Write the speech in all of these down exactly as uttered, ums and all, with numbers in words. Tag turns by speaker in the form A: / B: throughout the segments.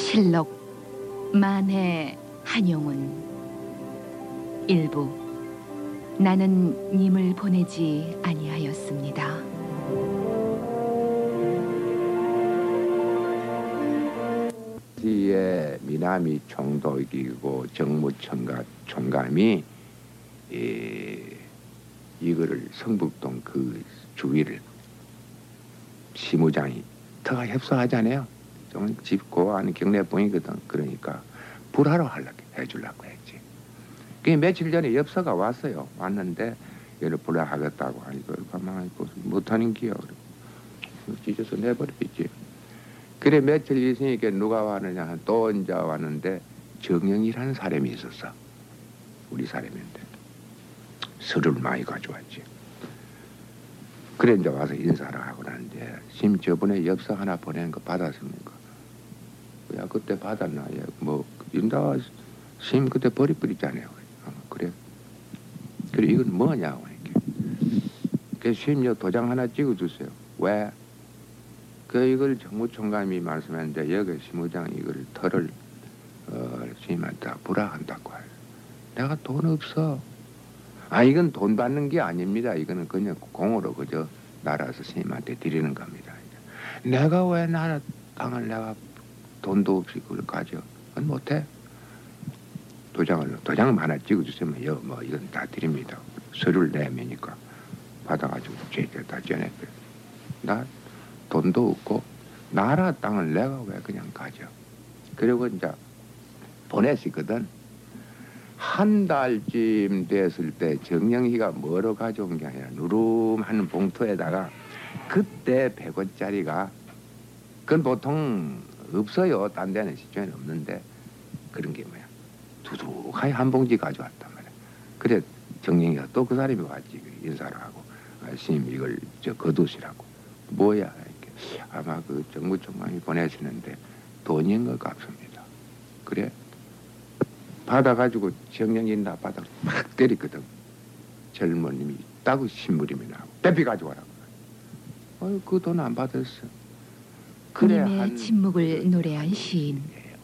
A: 실록 만해 한용운 일부. 나는 님을 보내지 아니하였습니다.
B: 뒤에 미남이 총독이고 정무총각 총감이 이, 이거를 성북동 그 주위를 시무장이 더 협소하잖아요. 좀 짚고 하는 경례봉이거든. 그러니까 불하러 하려고 해주려고 했지. 그 며칠 전에 엽서가 왔어요. 왔는데 얘를 불하하겠다고 하니까 가만히 못하는 기요. 찢어서 내버렸지. 그래 며칠 있으니까 누가 왔느냐 또 이제 왔는데 정영이라는 사람이 있었어. 우리 사람인데 서류를 많이 가져왔지. 그래 이제 와서 인사를 하고 나는데 심 저번에 엽서 하나 보낸 거 받았습니까? 야 그때 받았나? 야, 뭐 인다 심 그때 버리버리잖아요. 어, 그래. 그래 이건 뭐냐고 이렇게. 그 심요 도장 하나 찍어주세요. 왜? 그 이걸 정무총감이 말씀했는데 여기 시무장이 이걸 털을 어, 스님한테 불화한다고 해요. 내가 돈 없어. 아 이건 돈 받는 게 아닙니다. 이거는 그냥 공으로 그저 나라에서 스님한테 드리는 겁니다. 내가 왜 나라 땅을 내가 돈도 없이 그걸 가져? 그건 못해. 도장을 도장을 하나 찍어주시면 여, 뭐 이건 다 드립니다. 서류를 내미니까 받아가지고 제게 다 전했대요. 나 돈도 없고 나라 땅을 내가 왜 그냥 가져? 그리고 이제 보냈었거든. 한 달쯤 됐을 때 정영희가 뭐로 가져온 게 아니라 누름한 봉투에다가 그때 백 원짜리가 그건 보통 없어요. 딴 데는 시중에는 없는데 그런 게 뭐야. 두둑하게 한 봉지 가져왔단 말이야. 그래 정영희가 또 그 사람이 왔지. 인사를 하고 아, 스님 이걸 저 거두시라고. 뭐야 이렇게. 아마 그 정무총장이 보내시는데 돈인 것 같습니다. 그래 받아가지고 정영이 나 받아 막 때리거든. 젊은님이 따고 신부림이 나고 대피 가져와라고. 어이 그 돈 안 받았어. 그래
A: 님의
B: 한
A: 침묵을 노래한 시인,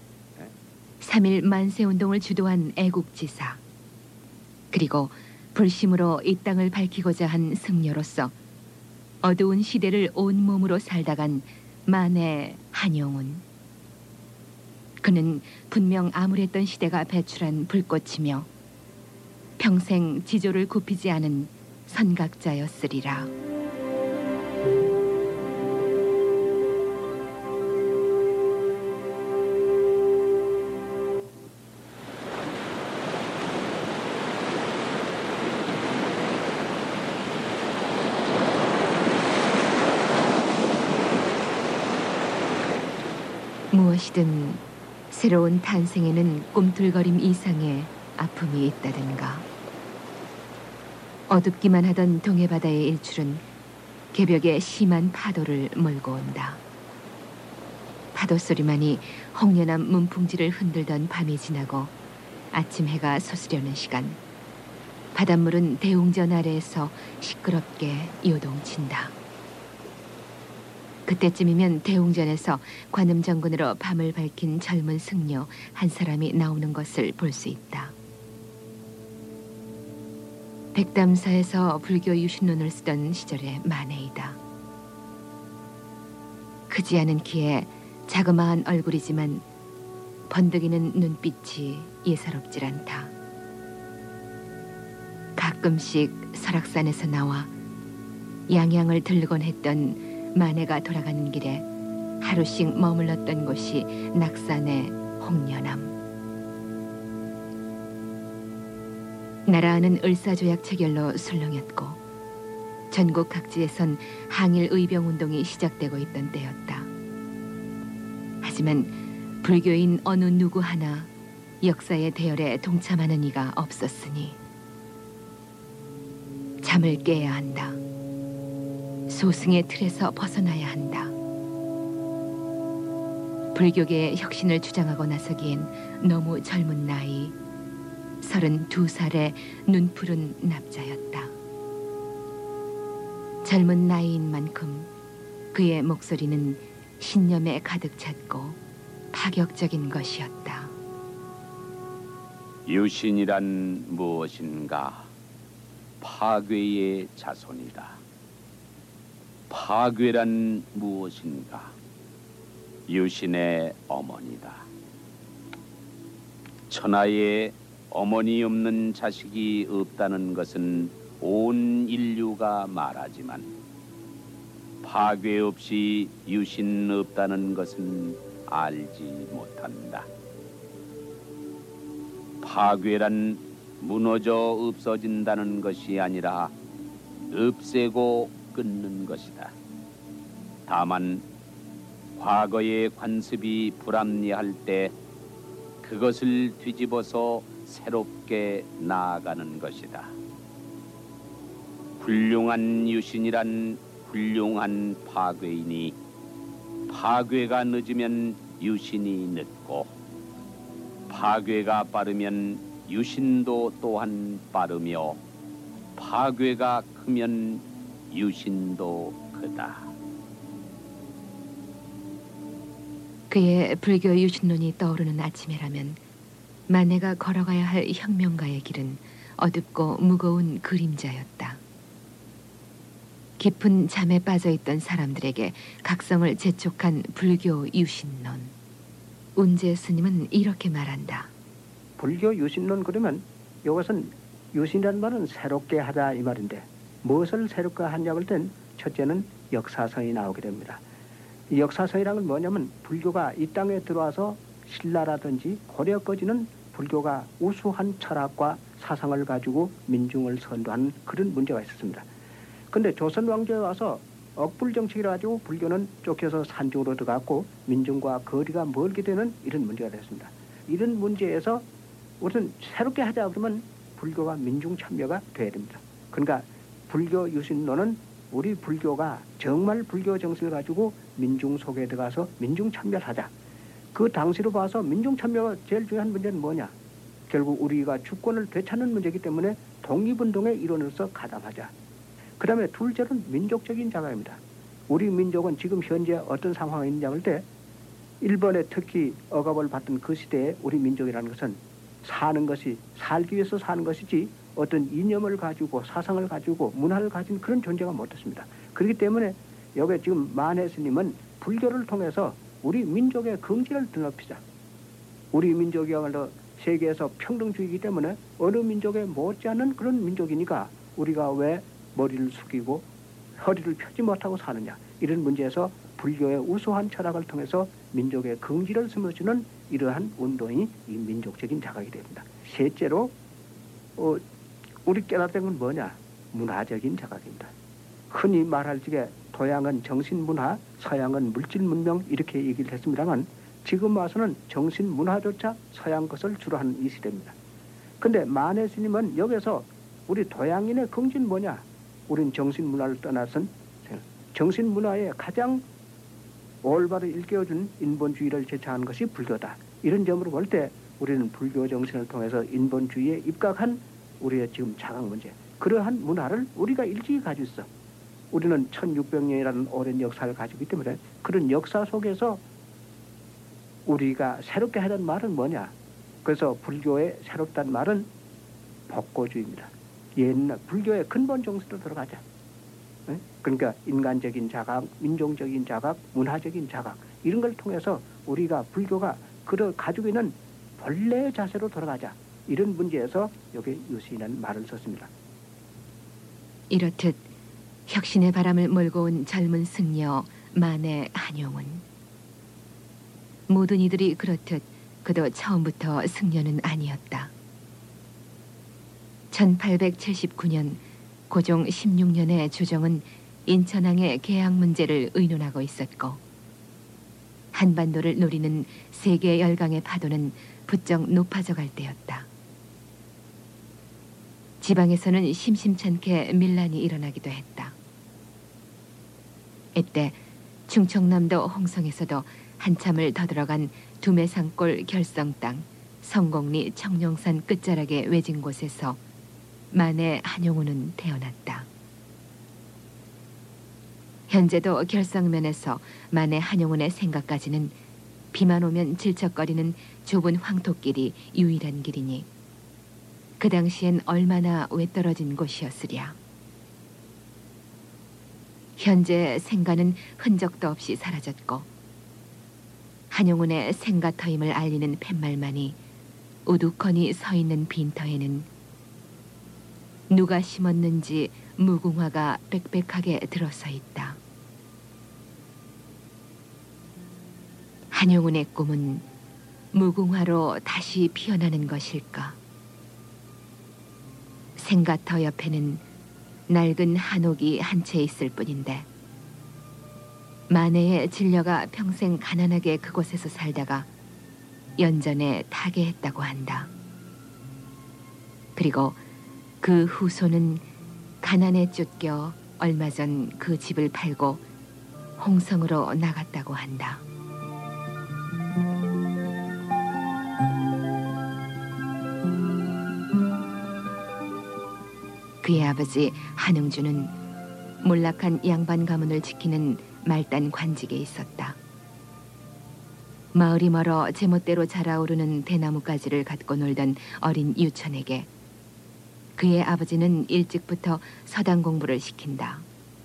A: 삼일 만세운동을 주도한 애국지사, 그리고 불심으로 이 땅을 밝히고자 한 승려로서 어두운 시대를 온몸으로 살다간 만해 한용운. 그는 분명 암울했던 시대가 배출한 불꽃이며 평생 지조를 굽히지 않은 선각자였으리라. 무엇이든 새로운 탄생에는 꿈틀거림 이상의 아픔이 있다든가. 어둡기만 하던 동해바다의 일출은 개벽에 심한 파도를 몰고 온다. 파도 소리만이 홍련한 문풍지를 흔들던 밤이 지나고 아침 해가 솟으려는 시간, 바닷물은 대웅전 아래에서 시끄럽게 요동친다. 그때쯤이면 대웅전에서 관음정군으로 밤을 밝힌 젊은 승려 한 사람이 나오는 것을 볼 수 있다. 백담사에서 불교 유신론을 쓰던 시절의 만해이다. 크지 않은 키에 자그마한 얼굴이지만 번득이는 눈빛이 예사롭질 않다. 가끔씩 설악산에서 나와 양양을 들르곤 했던 만해가 돌아가는 길에 하루씩 머물렀던 곳이 낙산의 홍련암. 나라하는 을사조약 체결로 술렁였고 전국 각지에선 항일 의병운동이 시작되고 있던 때였다. 하지만 불교인 어느 누구 하나 역사의 대열에 동참하는 이가 없었으니 잠을 깨야 한다. 소승의 틀에서 벗어나야 한다. 불교계의 혁신을 주장하고 나서기엔 너무 젊은 나이, 서른두 살의 눈푸른 납자였다. 젊은 나이인 만큼 그의 목소리는 신념에 가득 찼고 파격적인 것이었다.
C: 유신이란 무엇인가? 파괴의 자손이다. 파괴란 무엇인가? 유신의 어머니다. 천하에 어머니 없는 자식이 없다는 것은 온 인류가 말하지만 파괴 없이 유신 없다는 것은 알지 못한다. 파괴란 무너져 없어진다는 것이 아니라 없애고 끊는 것이다. 다만 과거의 관습이 불합리할 때 그것을 뒤집어서 새롭게 나아가는 것이다. 훌륭한 유신이란 훌륭한 파괴이니 파괴가 늦으면 유신이 늦고 파괴가 빠르면 유신도 또한 빠르며 파괴가 크면 유신도 크다.
A: 그의 불교 유신론이 떠오르는 아침이라면 마네가 걸어가야 할 혁명가의 길은 어둡고 무거운 그림자였다. 깊은 잠에 빠져있던 사람들에게 각성을 재촉한 불교 유신론. 운제 스님은 이렇게 말한다.
D: 불교 유신론 그러면 이것은 유신이라는 말은 새롭게 하자 이 말인데 무엇을 새롭게 하냐고 할 땐 첫째는 역사서이 나오게 됩니다. 이 역사서이란 건 뭐냐면 불교가 이 땅에 들어와서 신라라든지 고려까지는 불교가 우수한 철학과 사상을 가지고 민중을 선도하는 그런 문제가 있었습니다. 그런데 조선 왕조에 와서 억불정책이라 가지고 불교는 쫓겨서 산중으로 들어갔고 민중과 거리가 멀게 되는 이런 문제가 됐습니다. 이런 문제에서 우선 새롭게 하자 그러면 불교가 민중 참여가 돼야 됩니다. 그러니까 불교 유신론은 우리 불교가 정말 불교 정신을 가지고 민중 속에 들어가서 민중 참여를 하자. 그 당시로 봐서 민중 참여가 제일 중요한 문제는 뭐냐? 결국 우리가 주권을 되찾는 문제이기 때문에 독립운동의 일원으로서 가담하자. 그 다음에 둘째는 민족적인 자각입니다. 우리 민족은 지금 현재 어떤 상황에 있느냐 할 때 일본에 특히 억압을 받던 그 시대에 우리 민족이라는 것은 사는 것이 살기 위해서 사는 것이지 어떤 이념을 가지고 사상을 가지고 문화를 가진 그런 존재가 못했습니다. 그렇기 때문에 여기 지금 만해 스님은 불교를 통해서 우리 민족의 긍지를 드높이자. 우리 민족이야말로 세계에서 평등주의이기 때문에 어느 민족에 못지않은 그런 민족이니까 우리가 왜 머리를 숙이고 허리를 펴지 못하고 사느냐. 이런 문제에서 불교의 우수한 철학을 통해서 민족의 긍지를 심어주는 이러한 운동이 이 민족적인 자각이 됩니다. 셋째로 어, 우리 깨닫는 건 뭐냐? 문화적인 자각입니다. 흔히 말할 적에 동양은 정신문화, 서양은 물질문명 이렇게 얘기를 했습니다만 지금 와서는 정신문화조차 서양 것을 주로 하는 이 시대입니다. 그런데 만해 스님은 여기서 우리 동양인의 긍지는 뭐냐? 우린 정신문화를 떠나선 정신문화의 가장 올바로 일깨워준 인본주의를 제창한 것이 불교다. 이런 점으로 볼 때 우리는 불교 정신을 통해서 인본주의에 입각한 우리의 지금 자각 문제, 그러한 문화를 우리가 일찍이 가지고 있어. 우리는 천육백 년이라는 오랜 역사를 가지고 있기 때문에 그런 역사 속에서 우리가 새롭게 하자는 말은 뭐냐? 그래서 불교의 새롭다는 말은 복고주의입니다. 옛날 불교의 근본 정신으로 들어가자. 네? 그러니까 인간적인 자각, 민족적인 자각, 문화적인 자각 이런 걸 통해서 우리가 불교가 그를 가지고 있는 본래의 자세로 돌아가자. 이런 문제에서 여기 유신이라는 말을 썼습니다.
A: 이렇듯 혁신의 바람을 몰고 온 젊은 승려 만해 한용운. 모든 이들이 그렇듯 그도 처음부터 승려는 아니었다. 천팔백칠십구 년 고종 십육 년에 조정은 인천항의 개항 문제를 의논하고 있었고 한반도를 노리는 세계 열강의 파도는 부쩍 높아져 갈 때였다. 지방에서는 심심찮게 밀란이 일어나기도 했다. 이때 충청남도 홍성에서도 한참을 더 들어간 두매산골 결성 땅 성곡리 청룡산 끝자락의 외진 곳에서 만해 한용운은 태어났다. 현재도 결성면에서 만해 한용운의 생각까지는 비만 오면 질척거리는 좁은 황토길이 유일한 길이니 그 당시엔 얼마나 외떨어진 곳이었으랴. 현재 생가는 흔적도 없이 사라졌고 한용운의 생가터임을 알리는 팻말만이 우두커니 서 있는 빈터에는 누가 심었는지 무궁화가 빽빽하게 들어서 있다. 한용운의 꿈은 무궁화로 다시 피어나는 것일까? 생가터 옆에는 낡은 한옥이 한 채 있을 뿐인데 마네의 진려가 평생 가난하게 그곳에서 살다가 연전에 타계했다고 한다. 그리고 그 후손은 가난에 쫓겨 얼마 전 그 집을 팔고 홍성으로 나갔다고 한다. 그의 아버지 한응주는 몰락한 양반 가문을 지키는 말단 관직에 있었다. 마을이 멀어 제멋대로 자라오르는 대나무가지를 갖고 놀던 어린 유천에게 그의 아버지는 일찍부터 서당 공부를 시킨다.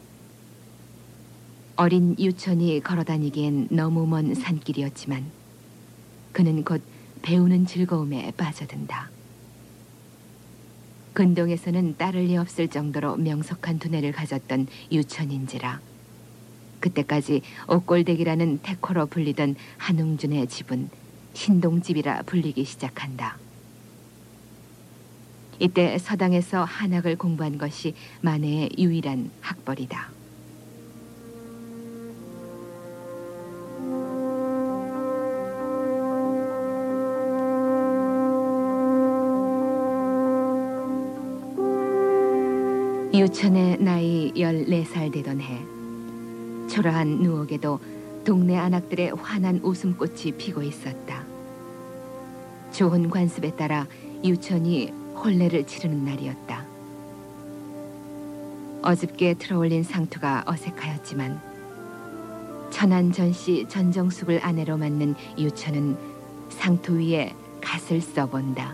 A: 어린 유천이 걸어다니기엔 너무 먼 산길이었지만 그는 곧 배우는 즐거움에 빠져든다. 근동에서는 따를 리 없을 정도로 명석한 두뇌를 가졌던 유천인지라 그때까지 옥골댁이라는 태코로 불리던 한웅준의 집은 신동집이라 불리기 시작한다. 이때 서당에서 한학을 공부한 것이 만해의 유일한 학벌이다. 유천의 나이 열네 살 되던 해 초라한 누옥에도 동네 안악들의 환한 웃음꽃이 피고 있었다. 좋은 관습에 따라 유천이 혼례를 치르는 날이었다. 어줍게 틀어올린 상투가 어색하였지만 천안전씨 전정숙을 아내로 맞는 유천은 상투 위에 갓을 써본다.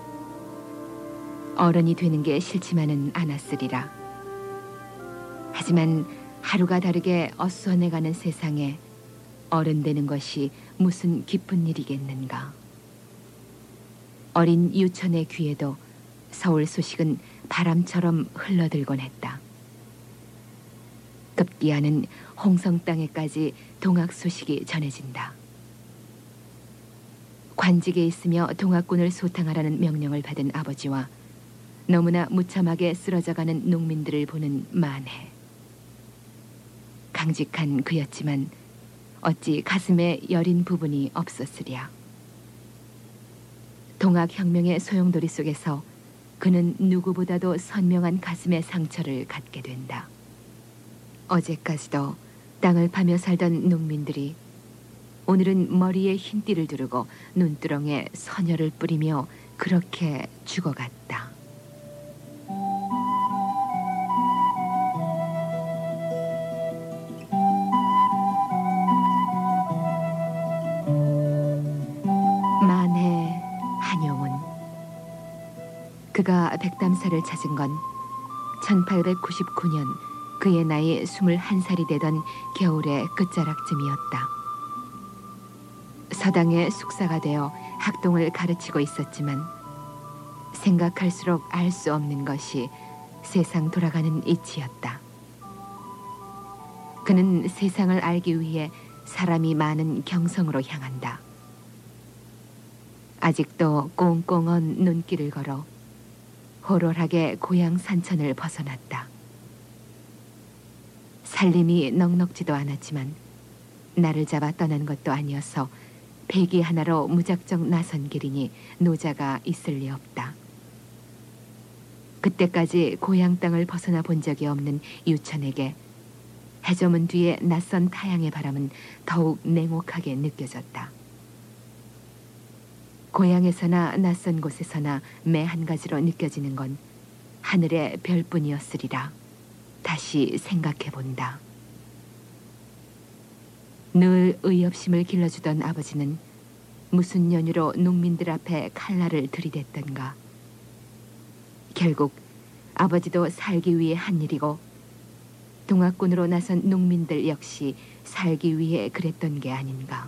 A: 어른이 되는 게 싫지만은 않았으리라. 하지만 하루가 다르게 어수선해가는 세상에 어른 되는 것이 무슨 기쁜 일이겠는가. 어린 유천의 귀에도 서울 소식은 바람처럼 흘러들곤 했다. 급기야는 홍성 땅에까지 동학 소식이 전해진다. 관직에 있으며 동학군을 소탕하라는 명령을 받은 아버지와 너무나 무참하게 쓰러져가는 농민들을 보는 만해. 강직한 그였지만 어찌 가슴에 여린 부분이 없었으랴. 동학혁명의 소용돌이 속에서 그는 누구보다도 선명한 가슴의 상처를 갖게 된다. 어제까지도 땅을 파며 살던 농민들이 오늘은 머리에 흰띠를 두르고 눈두렁에 선혈을 뿌리며 그렇게 죽어갔다. 만해 한용운. 그가 백담사를 찾은 건 천팔백구십구 년 그의 나이 스물한 살이 되던 겨울의 끝자락쯤이었다. 서당의 숙사가 되어 학동을 가르치고 있었지만 생각할수록 알 수 없는 것이 세상 돌아가는 이치였다. 그는 세상을 알기 위해 사람이 많은 경성으로 향한다. 아직도 꽁꽁언 눈길을 걸어 호롤하게 고향 산천을 벗어났다. 살림이 넉넉지도 않았지만 나를 잡아 떠난 것도 아니어서 배기 하나로 무작정 나선 길이니 노자가 있을 리 없다. 그때까지 고향 땅을 벗어나 본 적이 없는 유천에게 해저문 뒤에 낯선 타향의 바람은 더욱 냉혹하게 느껴졌다. 고향에서나 낯선 곳에서나 매 한 가지로 느껴지는 건 하늘의 별뿐이었으리라. 다시 생각해 본다. 늘 의협심을 길러주던 아버지는 무슨 연유로 농민들 앞에 칼날을 들이댔던가. 결국 아버지도 살기 위해 한 일이고 동학군으로 나선 농민들 역시 살기 위해 그랬던 게 아닌가.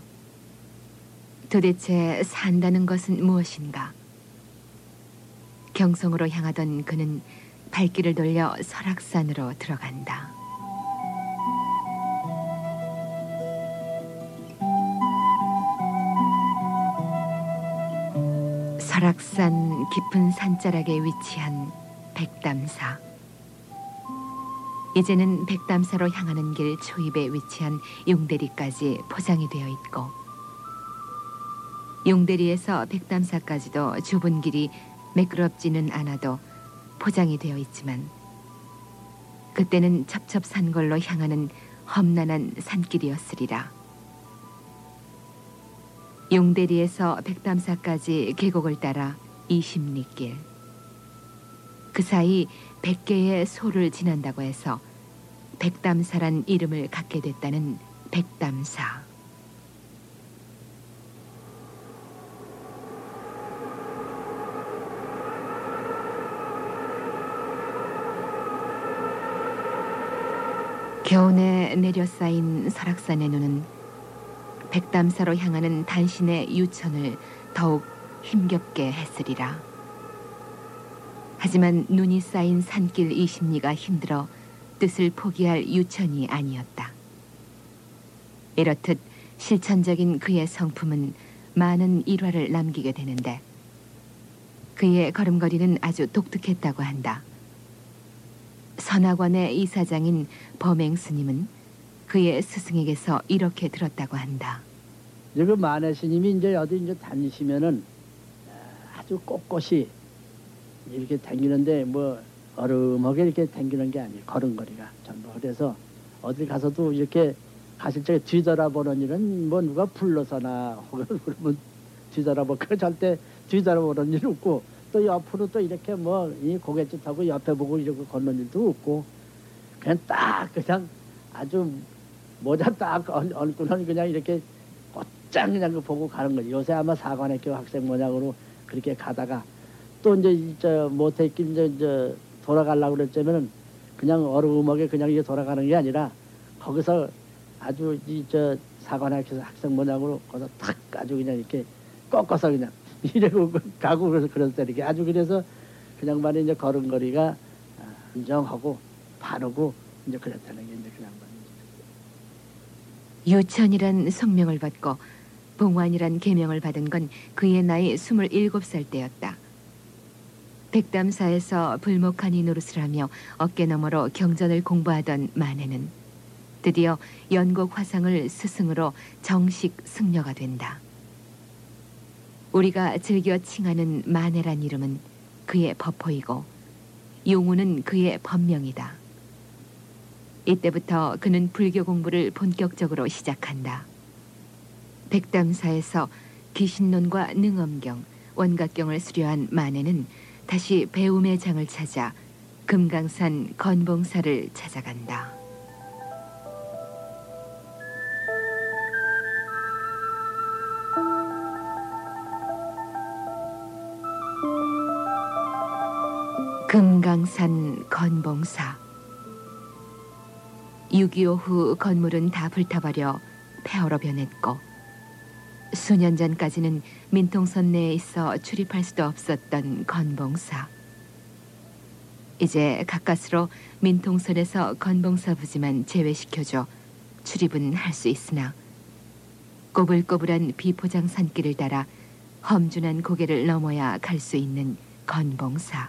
A: 도대체 산다는 것은 무엇인가? 경성으로 향하던 그는 발길을 돌려 설악산으로 들어간다. 설악산 깊은 산자락에 위치한 백담사. 이제는 백담사로 향하는 길 초입에 위치한 용대리까지 포장이 되어 있고, 용대리에서 백담사까지도 좁은 길이 매끄럽지는 않아도 포장이 되어 있지만, 그때는 첩첩산걸로 향하는 험난한 산길이었으리라. 용대리에서 백담사까지 계곡을 따라 이십 리 길. 그 사이 백 개의 소를 지난다고 해서 백담사란 이름을 갖게 됐다는 백담사. 겨우내 내려 쌓인 설악산의 눈은 백담사로 향하는 단신의 유천을 더욱 힘겹게 했으리라. 하지만 눈이 쌓인 산길 이십 리가 힘들어 뜻을 포기할 유천이 아니었다. 이렇듯 실천적인 그의 성품은 많은 일화를 남기게 되는데, 그의 걸음걸이는 아주 독특했다고 한다. 선학원의 이사장인 범행스님은 그의 스승에게서 이렇게 들었다고 한다.
E: 이제 그 만해 스님이 이제 어디 이제 다니시면은 아주 꼿꼿이 이렇게 다니는데 뭐 어름하게 이렇게 다니는 게 아니에요. 걸음걸이가 전부. 그래서 어디 가서도 이렇게 가실 적에 뒤돌아보는 일은 뭐 누가 불러서나 혹은 그러면 뒤돌아보고 절대 뒤돌아보는 일은 없고, 또 옆으로 또 이렇게 뭐 이 고갯짓하고 옆에 보고 이렇게 걷는 일도 없고, 그냥 딱 그냥 아주 모자 딱 얹고는 그냥 이렇게 곧장 그냥 그 보고 가는 거지. 요새 아마 사관학교 학생 모양으로 그렇게 가다가 또 이제 저 모태길 이제, 이제 돌아가려고 그랬자면은 그냥 어루음하게 그냥 이게 돌아가는 게 아니라 거기서 아주 이 저 사관학교 학생 모양으로 거기서 탁 아주 그냥 이렇게 꺾어서 그냥 이래고 가고 그래서 그랬을 때 이렇게 아주 그래서 그냥 말이 이제 걸음걸이가 안정하고 바르고 이제 그랬다는 게 이제 그냥
A: 유천이란 성명을 받고 봉환이란 계명을 받은 건 그의 나이 스물일곱 살 때였다. 백담사에서 불목하니 노릇을 하며 어깨너머로 경전을 공부하던 만해는 드디어 연곡 화상을 스승으로 정식 승려가 된다. 우리가 즐겨 칭하는 만해란 이름은 그의 법호이고 용우는 그의 법명이다. 이때부터 그는 불교 공부를 본격적으로 시작한다. 백담사에서 귀신론과 능엄경, 원각경을 수료한 만해는 다시 배움의 장을 찾아 금강산 건봉사를 찾아간다. 금강산 건봉사. 육이오 후 건물은 다 불타버려 폐허로 변했고, 수년 전까지는 민통선 내에 있어 출입할 수도 없었던 건봉사. 이제 가까스로 민통선에서 건봉사 부지만 제외시켜줘 출입은 할 수 있으나, 꼬불꼬불한 비포장 산길을 따라 험준한 고개를 넘어야 갈 수 있는 건봉사.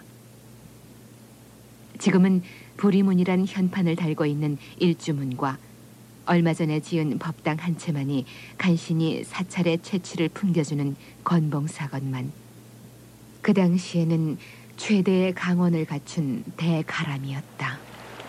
A: 지금은 부리문이란 현판을 달고 있는 일주문과 얼마 전에 지은 법당 한 채만이 간신히 사찰의 채취를 풍겨주는 건봉사건만, 그 당시에는 최대의 강원을 갖춘 대가람이었다.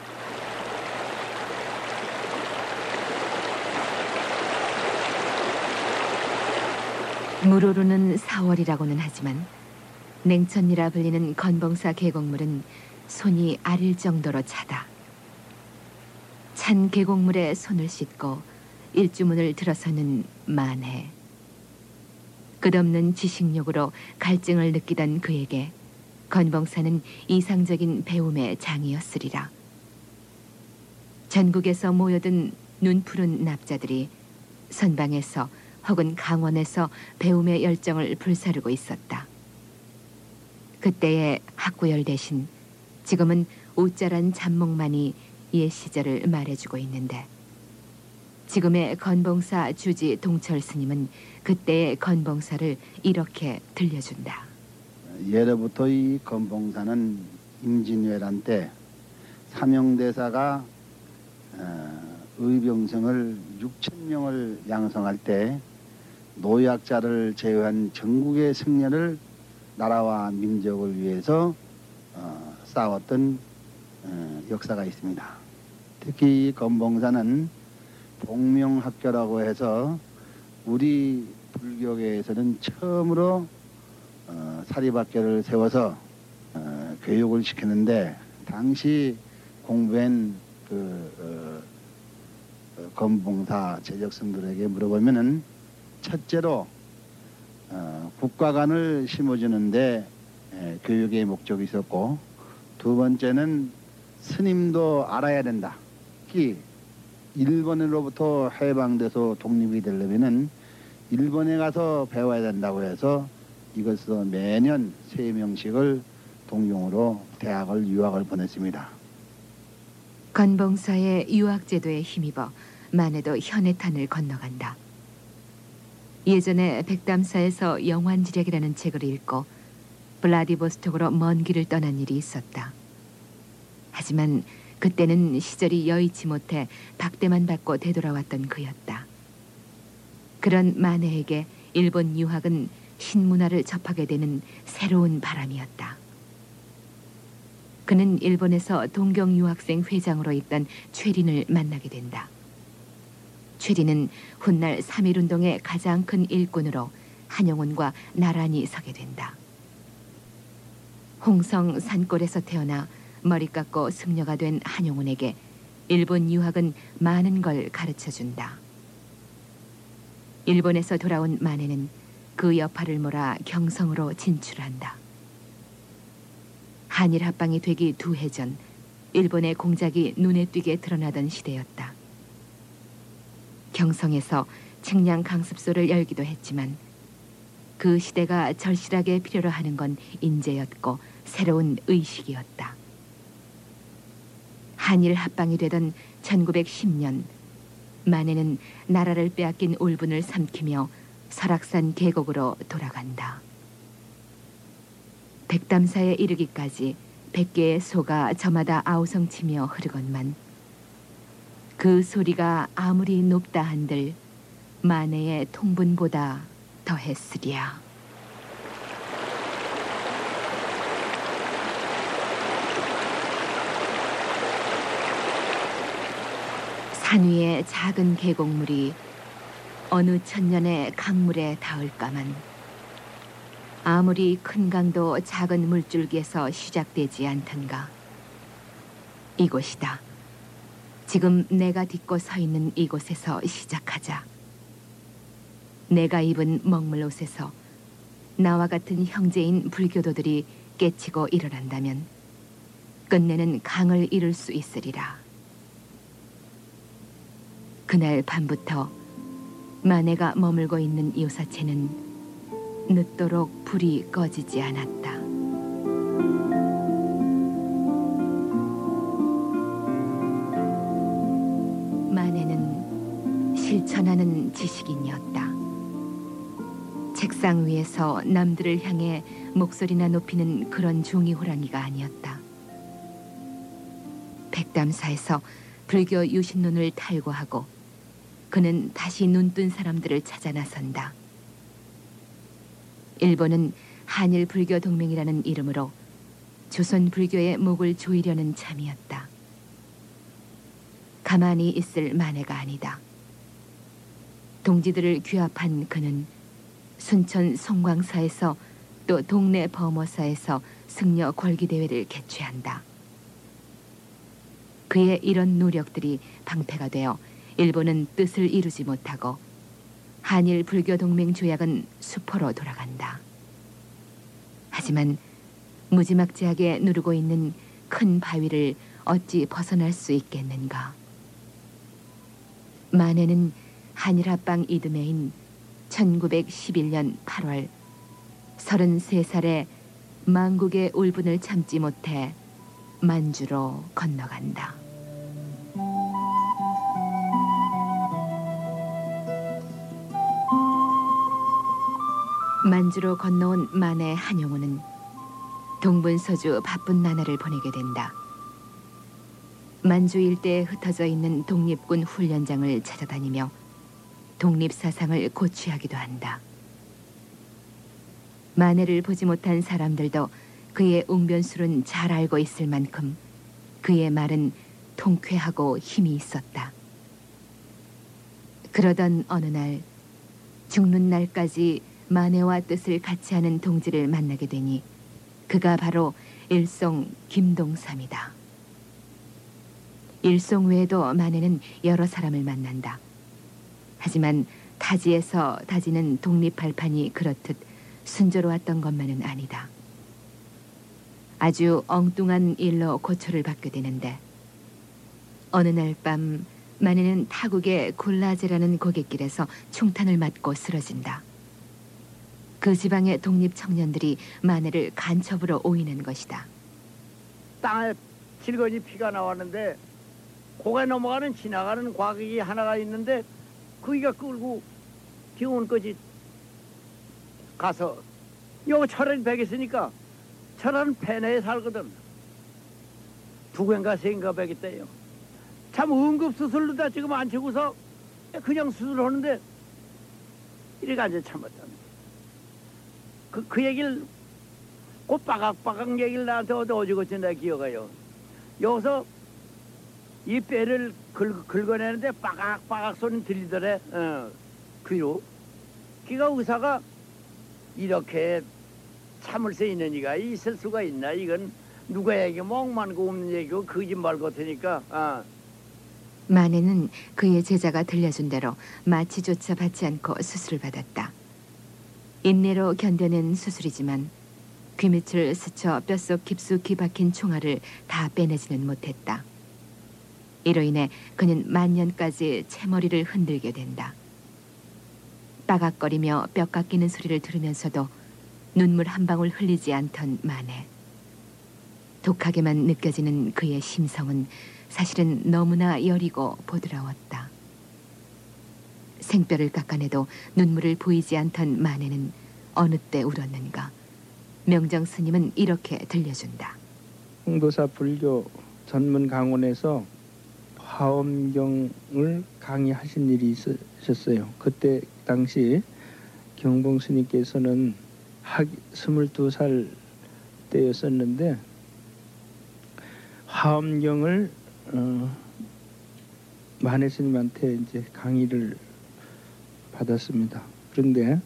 A: 물 오르는 사월이라고는 하지만 냉천이라 불리는 건봉사 계곡물은 손이 아릴 정도로 차다. 찬 계곡물에 손을 씻고 일주문을 들어서는 만해. 끝없는 지식욕으로 갈증을 느끼던 그에게 건봉사는 이상적인 배움의 장이었으리라. 전국에서 모여든 눈푸른 납자들이 선방에서 혹은 강원에서 배움의 열정을 불사르고 있었다. 그때의 학구열 대신 지금은 옷자란 잡목만이 옛 시절을 말해주고 있는데, 지금의 건봉사 주지 동철 스님은 그때의 건봉사를 이렇게 들려준다.
F: 예로부터 이 건봉사는 임진왜란 때 삼영대사가 의병성을 육천 명을 양성할 때 노약자를 제외한 전국의 승려를 나라와 민족을 위해서 어, 싸웠던 어, 역사가 있습니다. 특히 이 건봉사는 복명학교라고 해서 우리 불교계에서는 처음으로 어, 사립학교를 세워서 어, 교육을 시켰는데, 당시 공부한 그 어, 어, 건봉사 재적성들에게 물어보면은 첫째로 어, 국가관을 심어주는데 에, 교육의 목적이 있었고, 두 번째는 스님도 알아야 된다. 특히 일본으로부터 해방돼서 독립이 되려면은 일본에 가서 배워야 된다고 해서 이것으로 매년 세 명씩을 동경으로 대학을 유학을 보냈습니다.
A: 건봉사의 유학제도에 힘입어 만해도 현해탄을 건너간다. 예전에 백담사에서 영환지략이라는 책을 읽고 블라디보스톡으로 먼 길을 떠난 일이 있었다. 하지만 그때는 시절이 여의치 못해 박대만 받고 되돌아왔던 그였다. 그런 만해에게 일본 유학은 신문화를 접하게 되는 새로운 바람이었다. 그는 일본에서 동경 유학생 회장으로 있던 최린을 만나게 된다. 최린은 훗날 삼일운동의 가장 큰 일꾼으로 한영운과 나란히 서게 된다. 홍성 산골에서 태어나 머리 깎고 승려가 된 한영운에게 일본 유학은 많은 걸 가르쳐준다. 일본에서 돌아온 만해는 그 여파를 몰아 경성으로 진출한다. 한일 합방이 되기 두 해 전 일본의 공작이 눈에 띄게 드러나던 시대였다. 경성에서 측량 강습소를 열기도 했지만 그 시대가 절실하게 필요로 하는 건 인재였고 새로운 의식이었다. 한일 합방이 되던 천구백십 년 만해는 나라를 빼앗긴 울분을 삼키며 설악산 계곡으로 돌아간다. 백담사에 이르기까지 백 개의 소가 저마다 아우성치며 흐르건만 그 소리가 아무리 높다 한들 만해의 통분보다 더했으리야. 산 위의 작은 계곡물이 어느 천년의 강물에 닿을까만 아무리 큰 강도 작은 물줄기에서 시작되지 않던가. 이곳이다. 지금 내가 딛고 서 있는 이곳에서 시작하자. 내가 입은 먹물 옷에서 나와 같은 형제인 불교도들이 깨치고 일어난다면 끝내는 강을 이룰 수 있으리라. 그날 밤부터 만해가 머물고 있는 요사체는 늦도록 불이 꺼지지 않았다. 만해는 실천하는 지식인이었다. 책상 위에서 남들을 향해 목소리나 높이는 그런 종이 호랑이가 아니었다. 백담사에서 불교 유신론을 탈고하고 그는 다시 눈뜬 사람들을 찾아 나선다. 일본은 한일 불교 동맹이라는 이름으로 조선 불교의 목을 조이려는 참이었다. 가만히 있을 만해가 아니다. 동지들을 규합한 그는 순천 송광사에서 또 동네 범어사에서 승려 골기대회를 개최한다. 그의 이런 노력들이 방패가 되어 일본은 뜻을 이루지 못하고 한일 불교 동맹 조약은 수포로 돌아간다. 하지만 무지막지하게 누르고 있는 큰 바위를 어찌 벗어날 수 있겠는가. 만해는 한일 합방 이듬해인 천구백십일 년 팔월 서른세 살에 망국의 울분을 참지 못해 만주로 건너간다. 만주로 건너온 만해 한용우는 동분서주 바쁜 나날을 보내게 된다. 만주 일대에 흩어져 있는 독립군 훈련장을 찾아다니며 독립사상을 고취하기도 한다. 만해를 보지 못한 사람들도 그의 웅변술은 잘 알고 있을 만큼 그의 말은 통쾌하고 힘이 있었다. 그러던 어느 날 죽는 날까지 만해와 뜻을 같이 하는 동지를 만나게 되니 그가 바로 일송 김동삼이다. 일송 외에도 만해는 여러 사람을 만난다. 하지만 타지에서 다지는 독립발판이 그렇듯 순조로웠던 것만은 아니다. 아주 엉뚱한 일로 고초를 받게 되는데 어느 날 밤 만해는 타국의 굴라제라는 고갯길에서 충탄을 맞고 쓰러진다. 그 지방의 독립 청년들이 만해를 간첩으로 오인한 것이다.
G: 땅에 질거니 피가 나왔는데 고개 넘어가는 지나가는 과객이 하나가 있는데 그이가 끌고 기운까지 가서 요 철은 백있으니까 철은 폐내에 살거든. 두 개인가 세 개인가 백있대요. 참 응급수술로다 지금 안 치고서 그냥 수술하는데 이렇게 앉아 참았다. 그, 그 얘기를 꼭 빠각빠각 얘기를 나한테 어디고지 내가 기억해요. 여기서 이 뼈를 긁, 긁어내는데 빠각빠각 소리 들리더래. 어, 귀로. 그가 의사가 이렇게 참을 수 있는 이가 있을 수가 있나. 이건 누구에게 멍만고 없는 얘기고 거짓말 같으니까. 어.
A: 만해는 그의 제자가 들려준 대로 마취조차 받지 않고 수술을 받았다. 인내로 견뎌낸 수술이지만 귀밑을 스쳐 뼛속 깊숙이 박힌 총알을 다 빼내지는 못했다. 이로 인해 그는 만년까지 채머리를 흔들게 된다. 빠각거리며 뼈 깎이는 소리를 들으면서도 눈물 한 방울 흘리지 않던 만해. 독하게만 느껴지는 그의 심성은 사실은 너무나 여리고 보드라웠다. 생뼈를 깎아내도 눈물을 보이지 않던 만해는 어느 때 울었는가. 명정 스님은 이렇게 들려준다.
H: 홍도사 불교 전문 강원에서 화엄경을 강의하신 일이 있으셨어요. 그때 당시 경봉 스님께서는 학 스물두 살 때였었는데 화엄경을 어, 만해 스님한테 이제 강의를 받았습니다. 그런데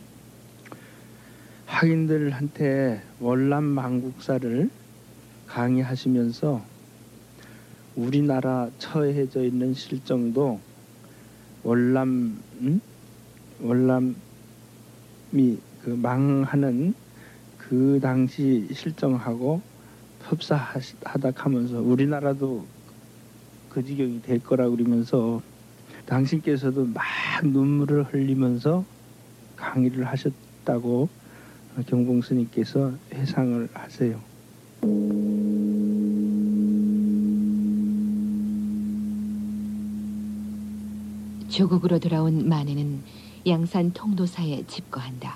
H: 학인들한테 월남 망국사를 강의하시면서 우리나라 처해져 있는 실정도 월남 음? 월남이 그 망하는 그 당시 실정하고 흡사하다 하면서 우리나라도 그 지경이 될 거라 그러면서 당신께서도 막 눈물을 흘리면서 강의를 하셨다고 경봉 스님께서 회상을 하세요.
A: 조국으로 돌아온 만해는 양산 통도사에 집거한다.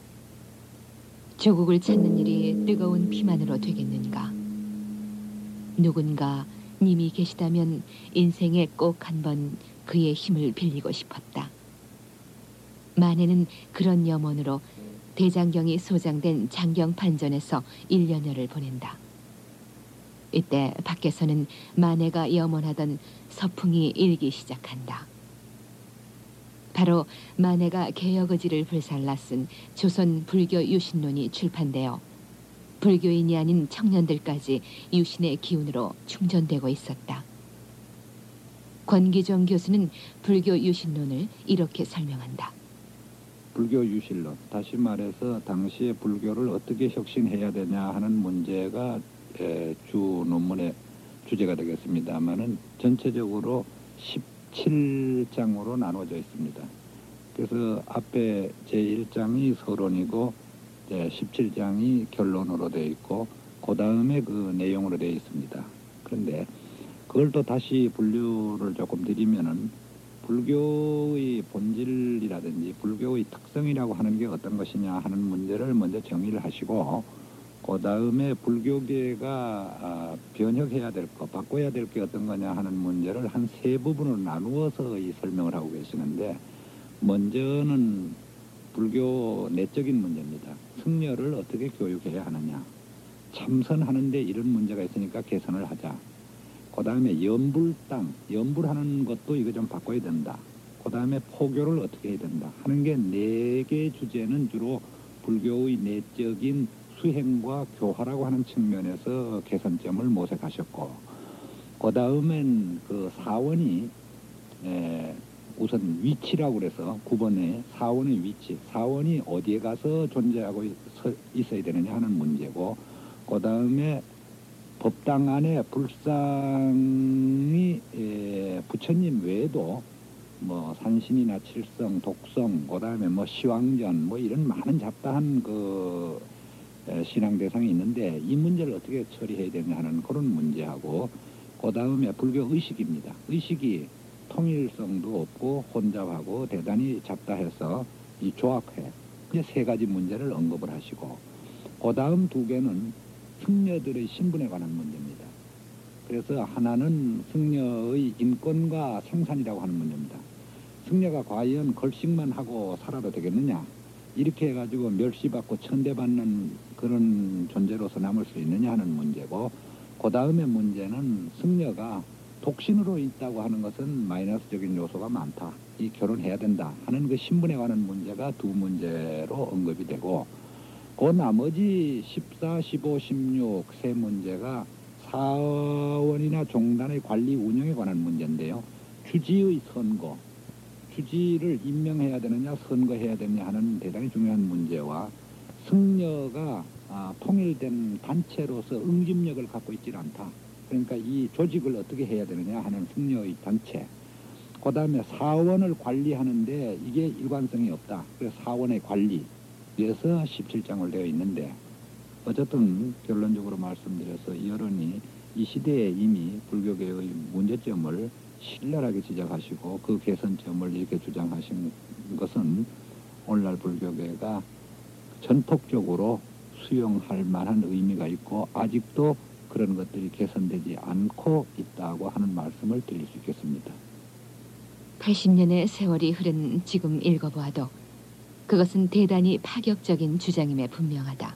A: 조국을 찾는 일이 뜨거운 피만으로 되겠는가. 누군가 님이 계시다면 인생에 꼭 한번 그의 힘을 빌리고 싶었다. 만해는 그런 염원으로 대장경이 소장된 장경판전에서 일 년여를 보낸다. 이때 밖에서는 만해가 염원하던 서풍이 일기 시작한다. 바로 만해가 개혁의지를 불살라 쓴 조선 불교 유신론이 출판되어 불교인이 아닌 청년들까지 유신의 기운으로 충전되고 있었다. 권기정 교수는 불교 유신론을 이렇게 설명한다.
I: 불교 유신론, 다시 말해서 당시에 불교를 어떻게 혁신해야 되냐 하는 문제가 주 논문의 주제가 되겠습니다만은 전체적으로 십칠 장으로 나눠져 있습니다. 그래서 앞에 제일 장이 서론이고 십칠 장이 결론으로 되어 있고 그 다음에 그 내용으로 되어 있습니다. 그런데 그걸 또 다시 분류를 조금 드리면은 불교의 본질이라든지 불교의 특성이라고 하는 게 어떤 것이냐 하는 문제를 먼저 정의를 하시고 그 다음에 불교계가 변혁해야 될 것, 바꿔야 될 게 어떤 거냐 하는 문제를 한 세 부분으로 나누어서 이 설명을 하고 계시는데 먼저는 불교 내적인 문제입니다. 승려를 어떻게 교육해야 하느냐. 참선하는데 이런 문제가 있으니까 개선을 하자. 그 다음에 연불당, 연불하는 것도 이거 좀 바꿔야 된다. 그 다음에 포교를 어떻게 해야 된다 하는 게 네 개 주제는 주로 불교의 내적인 수행과 교화라고 하는 측면에서 개선점을 모색하셨고 그 다음엔 그 사원이 에, 우선 위치라고 그래서 구 번에 사원의 위치, 사원이 어디에 가서 존재하고 있, 있어야 되느냐 하는 문제고 그 다음에 법당 안에 불상이 에, 부처님 외에도 뭐 산신이나 칠성, 독성, 그 다음에 뭐 시왕전 뭐 이런 많은 잡다한 그 에, 신앙 대상이 있는데 이 문제를 어떻게 처리해야 되냐 하는 그런 문제하고 그 다음에 불교 의식입니다. 의식이 통일성도 없고 혼잡하고 대단히 잡다해서 이 조악해. 이제 세 가지 문제를 언급을 하시고 그 다음 두 개는 승려들의 신분에 관한 문제입니다. 그래서 하나는 승려의 인권과 생산이라고 하는 문제입니다. 승려가 과연 걸식만 하고 살아도 되겠느냐 이렇게 해가지고 멸시받고 천대받는 그런 존재로서 남을 수 있느냐 하는 문제고 그 다음에 문제는 승려가 독신으로 있다고 하는 것은 마이너스적인 요소가 많다. 이 결혼해야 된다 하는 그 신분에 관한 문제가 두 문제로 언급이 되고 그 나머지 십사, 십오, 십육 세 문제가 사원이나 종단의 관리 운영에 관한 문제인데요. 주지의 선거, 주지를 임명해야 되느냐 선거해야 되느냐 하는 대단히 중요한 문제와 승려가 아, 통일된 단체로서 응집력을 갖고 있지 않다. 그러니까 이 조직을 어떻게 해야 되느냐 하는 승려의 단체. 그 다음에 사원을 관리하는데 이게 일관성이 없다. 그래서 사원의 관리. 그래서 십칠 장을 되어 있는데 어쨌든 결론적으로 말씀드려서 여론이 이 시대에 이미 불교계의 문제점을 신랄하게 지적하시고 그 개선점을 이렇게 주장하신 것은 오늘날 불교계가 전폭적으로 수용할 만한 의미가 있고 아직도 그런 것들이 개선되지 않고 있다고 하는 말씀을 드릴 수 있겠습니다.
A: 팔십 년의 세월이 흐른 지금 읽어보아도 그것은 대단히 파격적인 주장임에 분명하다.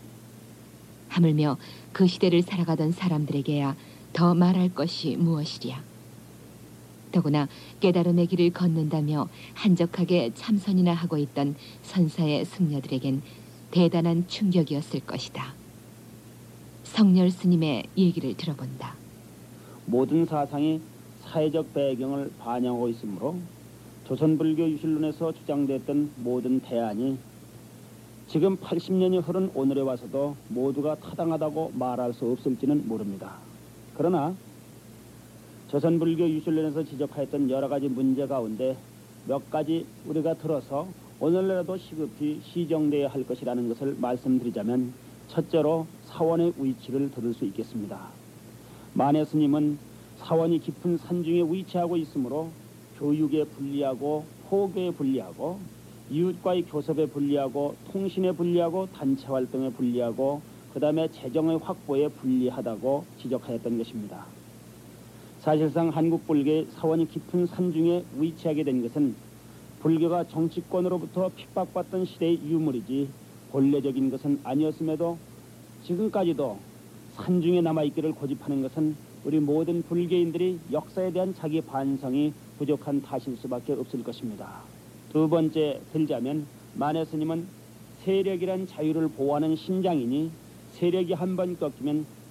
A: 하물며 그 시대를 살아가던 사람들에게야 더 말할 것이 무엇이랴. 더구나 깨달음의 길을 걷는다며 한적하게 참선이나 하고 있던 선사의 승려들에겐 대단한 충격이었을 것이다. 성렬 스님의 얘기를 들어본다.
J: 모든 사상이 사회적 배경을 반영하고 있으므로 조선불교 유신론에서 주장됐던 모든 대안이 지금 팔십 년이 흐른 오늘에 와서도 모두가 타당하다고 말할 수 없을지는 모릅니다. 그러나 조선불교 유신론에서 지적하였던 여러 가지 문제 가운데 몇 가지 우리가 들어서 오늘날에도 시급히 시정되어야 할 것이라는 것을 말씀드리자면 첫째로 사원의 위치를 들을 수 있겠습니다. 만해 스님은 사원이 깊은 산중에 위치하고 있으므로 교육에 불리하고 포교에 불리하고 이웃과의 교섭에 불리하고 통신에 불리하고 단체 활동에 불리하고 그 다음에 재정의 확보에 불리하다고 지적하였던 것입니다. 사실상 한국 불교의 사원이 깊은 산중에 위치하게 된 것은 불교가 정치권으로부터 핍박받던 시대의 유물이지 본래적인 것은 아니었음에도 지금까지도 산중에 남아있기를 고집하는 것은 우리 모든 불교인들이 역사에 대한 자기 반성이 부족한 탓일 수밖에 없을 것입니다. 두 번째 들자면 만해 스님은 세력이란 자유를 보호하는 신장이니 세력이 한번 꺾이면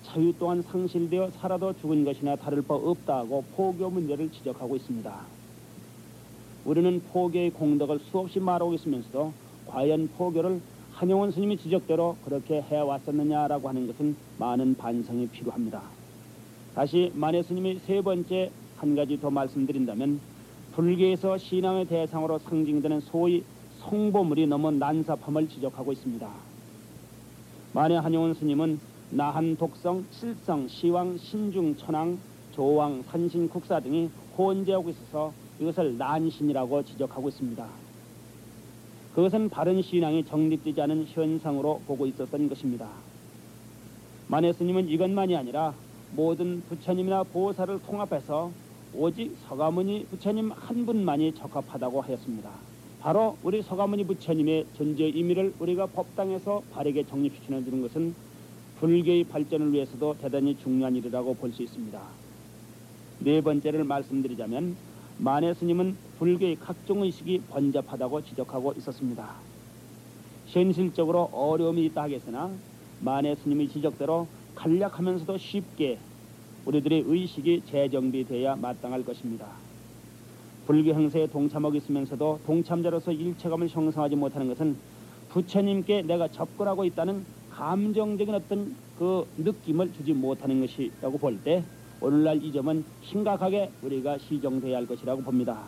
J: 자유 또한 상실되어 살아도 죽은 것이나 다를 바 없다고 포교 문제를 지적하고 있습니다. 우리는 포교의 공덕을 수없이 말하고 있으면서도 과연 포교를 한용운 스님이 지적대로 그렇게 해왔었느냐라고 하는 것은 많은 반성이 필요합니다. 다시 만해 스님이 세 번째 한 가지 더 말씀드린다면 불교에서 신앙의 대상으로 상징되는 소위 성보물이 너무 난삽함을 지적하고 있습니다. 만해 한용운 스님은 나한, 독성, 칠성, 시왕, 신중, 천왕, 조왕, 산신, 국사 등이 혼재하고 있어서 이것을 난신이라고 지적하고 있습니다. 그것은 바른 신앙이 정립되지 않은 현상으로 보고 있었던 것입니다. 만해 스님은 이것만이 아니라 모든 부처님이나 보살을 통합해서 오직 서가모니 부처님 한 분만이 적합하다고 하였습니다. 바로 우리 서가모니 부처님의 존재 의미를 우리가 법당에서 바르게 정립시켜 주는 것은 불교의 발전을 위해서도 대단히 중요한 일이라고 볼 수 있습니다. 네 번째를 말씀드리자면 만해 스님은 불교의 각종 의식이 번잡하다고 지적하고 있었습니다. 현실적으로 어려움이 있다 하겠으나 만해 스님의 지적대로 간략하면서도 쉽게 우리들의 의식이 재정비되어야 마땅할 것입니다. 불교 행사에 동참하고 있으면서도 동참자로서 일체감을 형성하지 못하는 것은 부처님께 내가 접근하고 있다는 감정적인 어떤 그 느낌을 주지 못하는 것이라고 볼 때 오늘날 이 점은 심각하게 우리가 시정돼야 할 것이라고 봅니다.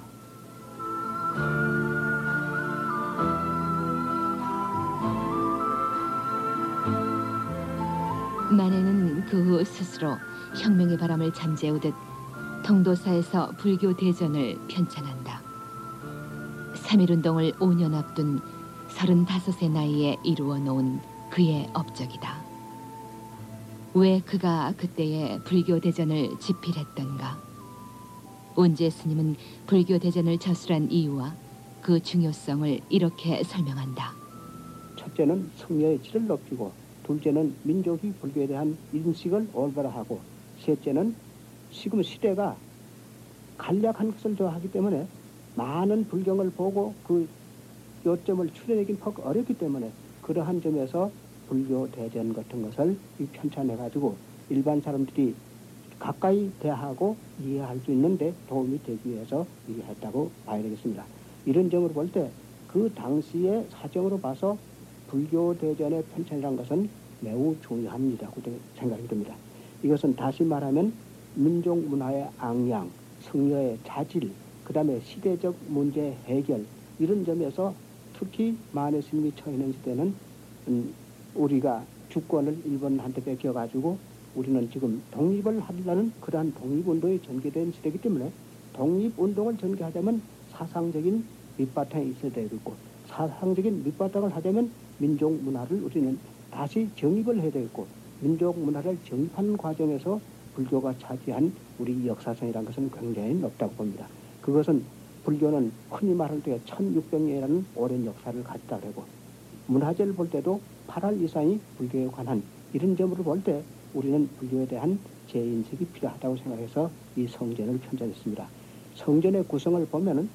A: 만해는 그 후 스스로 혁명의 바람을 잠재우듯 통도사에서 불교 대전을 편찬한다. 삼일운동을 오 년 앞둔 서른다섯의 나이에 이루어 놓은 그의 업적이다. 왜 그가 그때의 불교 대전을 집필했던가? 온재 스님은 불교 대전을 저술한 이유와 그 중요성을 이렇게 설명한다.
D: 첫째는 성녀의 질을 높이고, 둘째는 민족이 불교에 대한 인식을 올바로 하고, 셋째는 지금 시대가 간략한 것을 좋아하기 때문에 많은 불경을 보고 그 요점을 추려내긴 퍽 어렵기 때문에 그러한 점에서 불교 대전 같은 것을 편찬해가지고 일반 사람들이 가까이 대하고 이해할 수 있는데 도움이 되기 위해서 이해했다고 봐야 되겠습니다. 이런 점으로 볼 때 그 당시의 사정으로 봐서 불교 대전의 편찬이라는 것은 매우 중요한 일이라고 생각이 듭니다. 이것은 다시 말하면 민족 문화의 앙양, 성녀의 자질, 그 다음에 시대적 문제 해결, 이런 점에서 특히 만해 스님이 처해있는 시대는 음, 우리가 주권을 일본한테 뺏겨가지고 우리는 지금 독립을 하려는 그러한 독립운동이 전개된 시대이기 때문에 독립운동을 전개하자면 사상적인 밑바탕이 있어야 되겠고, 사상적인 밑바탕을 하자면 민족 문화를 우리는 다시 정립을 해야 되겠고, 민족 문화를 정립하는 과정에서 불교가 차지한 우리 역사성이라는 것은 굉장히 높다고 봅니다. 그것은 불교는 흔히 말할 때 천육백 년이라는 오랜 역사를 갖다 그러고, 문화재를 볼 때도 팔 할 이상이 불교에 관한 이런 점으로 볼 때 우리는 불교에 대한 재인식이 필요하다고 생각해서 이 성전을 편찬했습니다. 성전의 구성을 보면은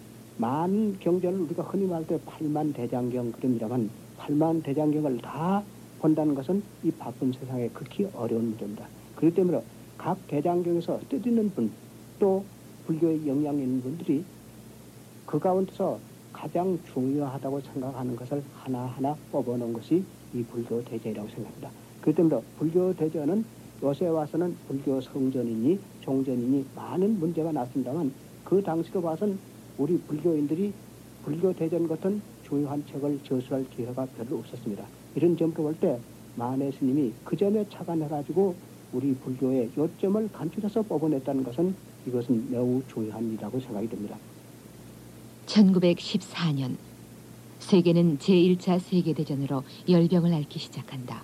D: 많은 경전을 우리가 흔히 말할 때 팔만 대장경 그럽니다만, 팔만 대장경을 다 본다는 것은 이 바쁜 세상에 극히 어려운 문제입니다. 그렇기 때문에 각 대장경에서 뜻있는 분, 또 불교에 영향이 있는 분들이 그 가운데서 가장 중요하다고 생각하는 것을 하나하나 뽑아놓은 것이 이 불교 대전이라고 생각합니다. 그렇기 때문에 불교 대전은 요새 와서는 불교 성전이니 종전이니 많은 문제가 났습니다만, 그 당시로 봐서는 우리 불교인들이 불교 대전 같은 중요한 책을 저술할 기회가 별로 없었습니다. 이런 점으로 볼 때 만해 스님이 그 점에 착안해가지고 우리 불교의 요점을 간추려서 뽑아냈다는 것은 이것은 매우 중요한 일이라고 생각이 됩니다.
A: 천구백십사 년 세계는 제일 차 세계대전으로 열병을 앓기 시작한다.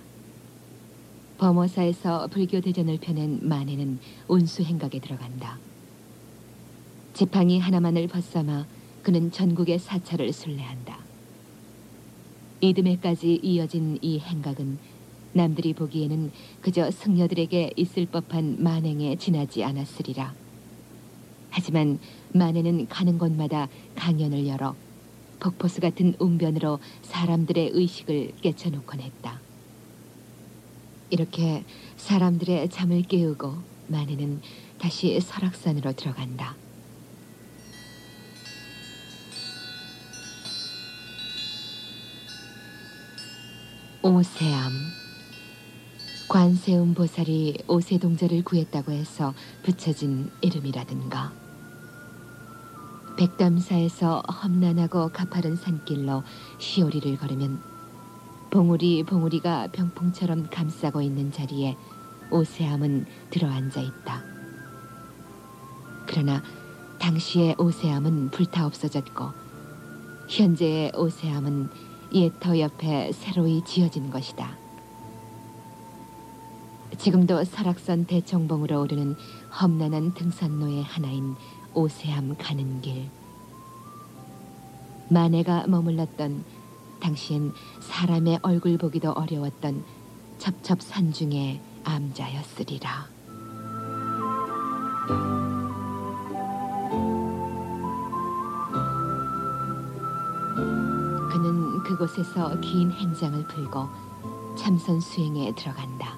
A: 범어사에서 불교 대전을 펴낸 만해는 온수행각에 들어간다. 지팡이 하나만을 벗삼아 그는 전국의 사찰을 순례한다. 이듬해까지 이어진 이 행각은 남들이 보기에는 그저 승려들에게 있을 법한 만행에 지나지 않았으리라. 하지만 만해는 가는 곳마다 강연을 열어 폭포수 같은 웅변으로 사람들의 의식을 깨쳐놓곤 했다. 이렇게 사람들의 잠을 깨우고 마네는 다시 설악산으로 들어간다. 오세암. 관세음 보살이 오세동자를 구했다고 해서 붙여진 이름이라든가. 백담사에서 험난하고 가파른 산길로 시오리를 걸으면 봉우리 봉우리가 병풍처럼 감싸고 있는 자리에 오세암은 들어앉아 있다. 그러나 당시의 오세암은 불타 없어졌고 현재의 오세암은 옛터 옆에 새로이 지어진 것이다. 지금도 설악산 대청봉으로 오르는 험난한 등산로의 하나인 오세암 가는 길. 마네가 머물렀던 당시엔 사람의 얼굴 보기도 어려웠던 첩첩산 중의 암자였으리라. 그는 그곳에서 긴 행장을 풀고 참선 수행에 들어간다.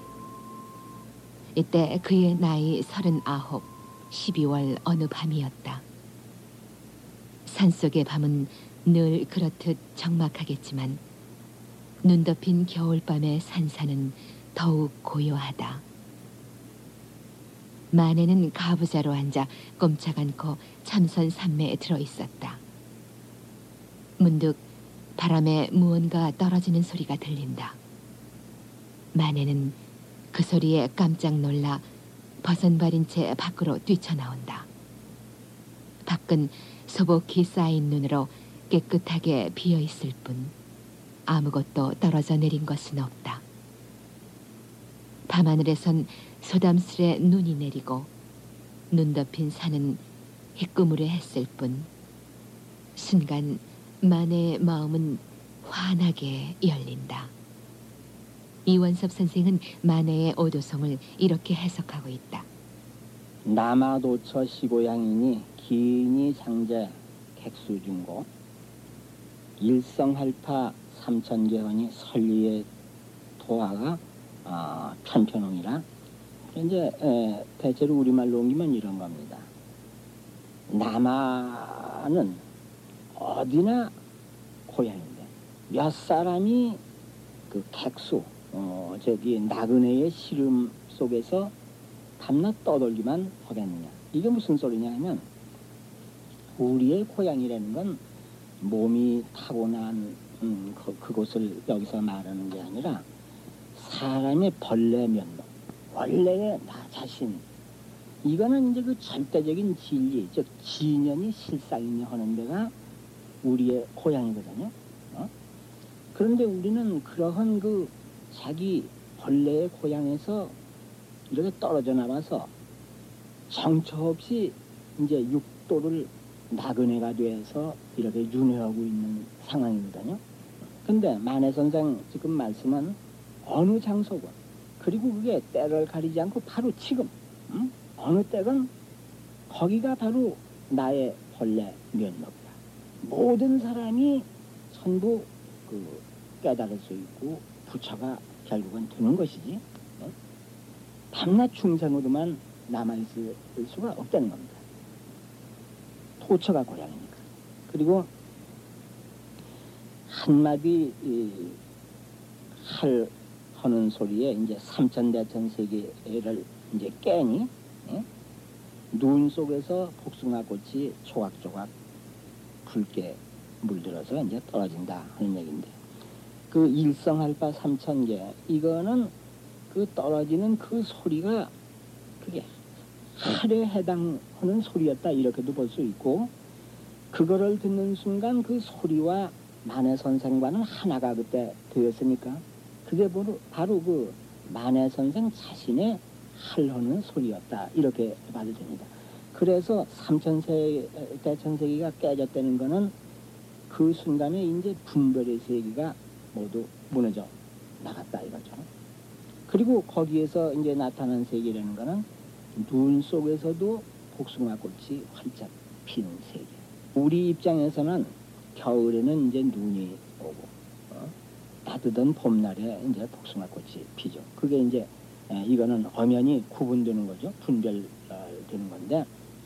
A: 이때 그의 나이 서른아홉, 십이월 어느 밤이었다. 산속의 밤은 늘 그렇듯 적막하겠지만 눈 덮인 겨울밤의 산사는 더욱 고요하다. 마네는 가부좌로 앉아 꼼짝 않고 참선 산매에 들어있었다. 문득 바람에 무언가 떨어지는 소리가 들린다. 마네는 그 소리에 깜짝 놀라 버선발인 채 밖으로 뛰쳐나온다. 밖은 소복히 쌓인 눈으로 깨끗하게 비어있을 뿐 아무것도 떨어져 내린 것은 없다. 밤하늘에선 소담스레 눈이 내리고 눈 덮인 산은 희끄무레 했을 뿐 순간 마네의 마음은 환하게 열린다. 이원섭 선생은 마네의 오도송을 이렇게 해석하고 있다.
J: 남아도처 시고양이니 기인이 장제 객수중고 일성할파 삼천개헌이 설리의 도화가 어, 편편홍이라. 이제 에, 대체로 우리말로 옮기면 이런 겁니다. 남아는 어디나 고향인데 몇 사람이 그 객수 어, 저기 나그네의 시름 속에서 밤낮 떠돌기만 하겠느냐. 이게 무슨 소리냐 하면 우리의 고향이라는 건 몸이 타고난 음, 그, 그곳을 여기서 말하는 게 아니라 사람의 본래 면목, 원래의 나 자신. 이거는 이제 그 절대적인 진리, 즉 진연이 실상이냐 하는 데가 우리의 고향이거든요. 어? 그런데 우리는 그러한 그 자기 본래의 고향에서 이렇게 떨어져 나와서 정처 없이 이제 육도를 나그네가 돼서 이렇게 윤회하고 있는 상황이거든요. 근데 만해 선생 지금 말씀은 어느 장소건 그리고 그게 때를 가리지 않고 바로 지금 응? 어느 때건 거기가 바로 나의 본래 면목이다. 모든 사람이 전부 그 깨달을 수 있고 부처가 결국은 되는 것이지 어? 밤낮 중생으로만 남아있을 수가 없다는 겁니다. 토처가 고향이니까. 그리고 한마디 이, 할 하는 소리에 이제 삼천대천 세계를 이제 깨니 예? 눈 속에서 복숭아꽃이 조각조각 붉게 물들어서 이제 떨어진다 하는 얘기인데 그 일성할바 삼천개 이거는 그 떨어지는 그 소리가 그게 할에 해당하는 소리였다 이렇게도 볼 수 있고 그거를 듣는 순간 그 소리와 만해 선생과는 하나가 그때 되었으니까 그게 바로, 바로 그 만해 선생 자신의 할하는 소리였다 이렇게 봐도 됩니다. 그래서 삼천세 대천세계가 깨졌다는 거는 그 순간에 이제 분별의 세계가 모두 무너져 나갔다 이거죠. 그리고 거기에서 이제 나타난 세계라는 거는 눈 속에서도 복숭아꽃이 활짝 핀 세계. 우리 입장에서는 겨울에는 이제 눈이 오고 어? 따뜻한 봄날에 이제 복숭아꽃이 피죠. 그게 이제 에, 이거는 엄연히 구분되는 거죠. 분별되는 건데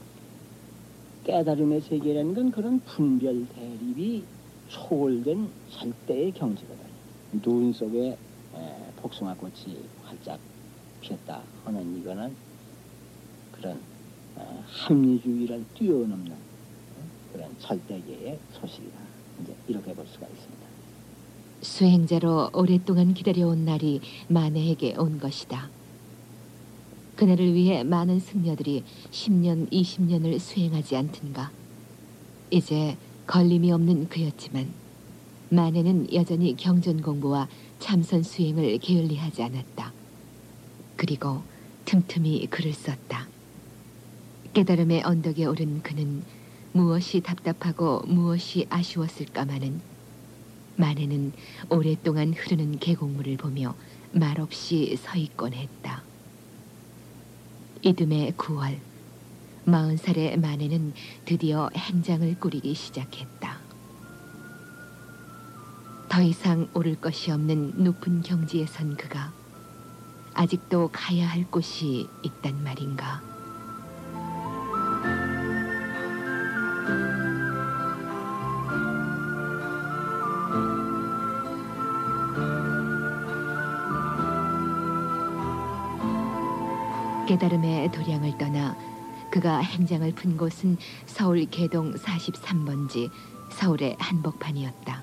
J: 깨달음의 세계라는 건 그런 분별 대립이 초월된 절대의 경지거든요. 눈 속에 에, 복숭아꽃이 활짝 피었다 하는 이거는 그런 어, 합리주의를 뛰어넘는 그런 절대계의 소식이다. 이제 이렇게 볼 수가 있습니다.
A: 수행자로 오랫동안 기다려온 날이 만해에게 온 것이다. 그날을 위해 많은 승려들이 십 년, 이십 년을 수행하지 않든가. 이제 걸림이 없는 그였지만 만해는 여전히 경전 공부와 참선 수행을 게을리하지 않았다. 그리고 틈틈이 글을 썼다. 깨달음의 언덕에 오른 그는 무엇이 답답하고 무엇이 아쉬웠을까마는 만해는 오랫동안 흐르는 계곡물을 보며 말없이 서 있곤 했다. 이듬해 구월, 마흔 살의 만해는 드디어 행장을 꾸리기 시작했다. 더 이상 오를 것이 없는 높은 경지에 선 그가 아직도 가야 할 곳이 있단 말인가. 깨달음의 도량을 떠나 그가 행장을 푼 곳은 서울 개동 사십삼 번지 서울의 한복판이었다.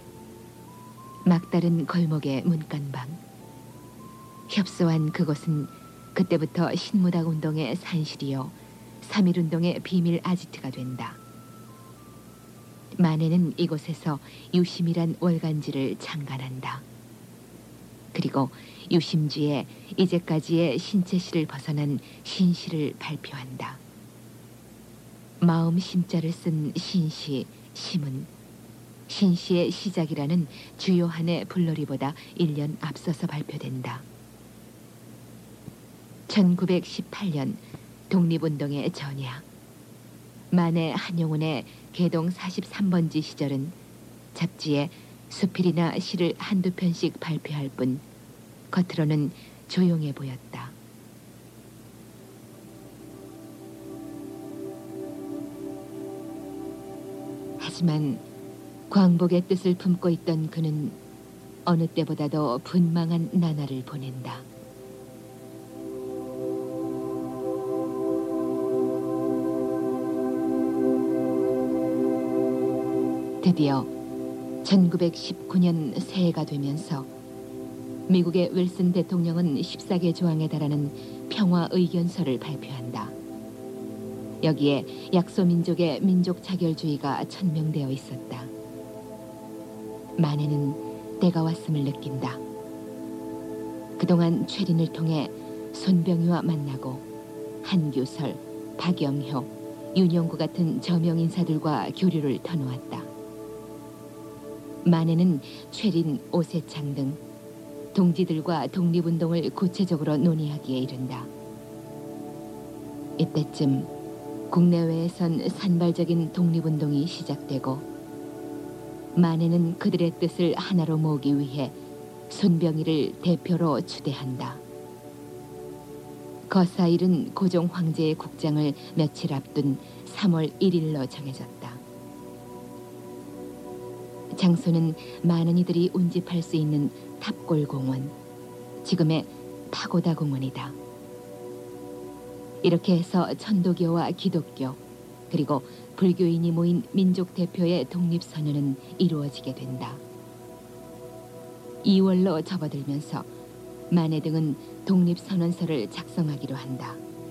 A: 막다른 골목의 문간방. 협소한 그곳은 그때부터 신무당 운동의 산실이요 삼일 운동의 비밀 아지트가 된다. 만해는 이곳에서 유심이란 월간지를 창간한다. 그리고 유심지에 이제까지의 신체시를 벗어난 신시를 발표한다. 마음 심자를 쓴 신시, 심은 신시의 시작이라는 주요 한 해 불놀이보다 일 년 앞서서 발표된다. 천구백십팔 년 독립운동의 전야, 만해 한용운의 개동 사십삼 번지 시절은 잡지에 수필이나 시를 한두 편씩 발표할 뿐 겉으로는 조용해 보였다. 하지만 광복의 뜻을 품고 있던 그는 어느 때보다도 분망한 나날을 보낸다. 드디어 천구백십구 년 새해가 되면서 미국의 윌슨 대통령은 십사 개 조항에 달하는 평화 의견서를 발표한다. 여기에 약소민족의 민족 자결주의가 천명되어 있었다. 만해는 때가 왔음을 느낀다. 그동안 최린을 통해 손병희와 만나고 한규설, 박영효, 윤영구 같은 저명 인사들과 교류를 터놓았다. 만해는 최린, 오세창 등 동지들과 독립운동을 구체적으로 논의하기에 이른다. 이때쯤 국내외에선 산발적인 독립운동이 시작되고 만해는 그들의 뜻을 하나로 모으기 위해 손병희를 대표로 추대한다. 거사일은 고종 황제의 국장을 며칠 앞둔 삼월 일일로 정해졌다. 장소는 많은 이들이 운집할 수 있는 탑골공원, 지금의 파고다 공원이다. 이렇게 해서 천도교와 기독교 그리고 불교인이 모인 민족 대표의 독립선언은 이루어지게 된다. 이월로 접어들면서 만해 등은 독립선언서를 작성하기로 한다.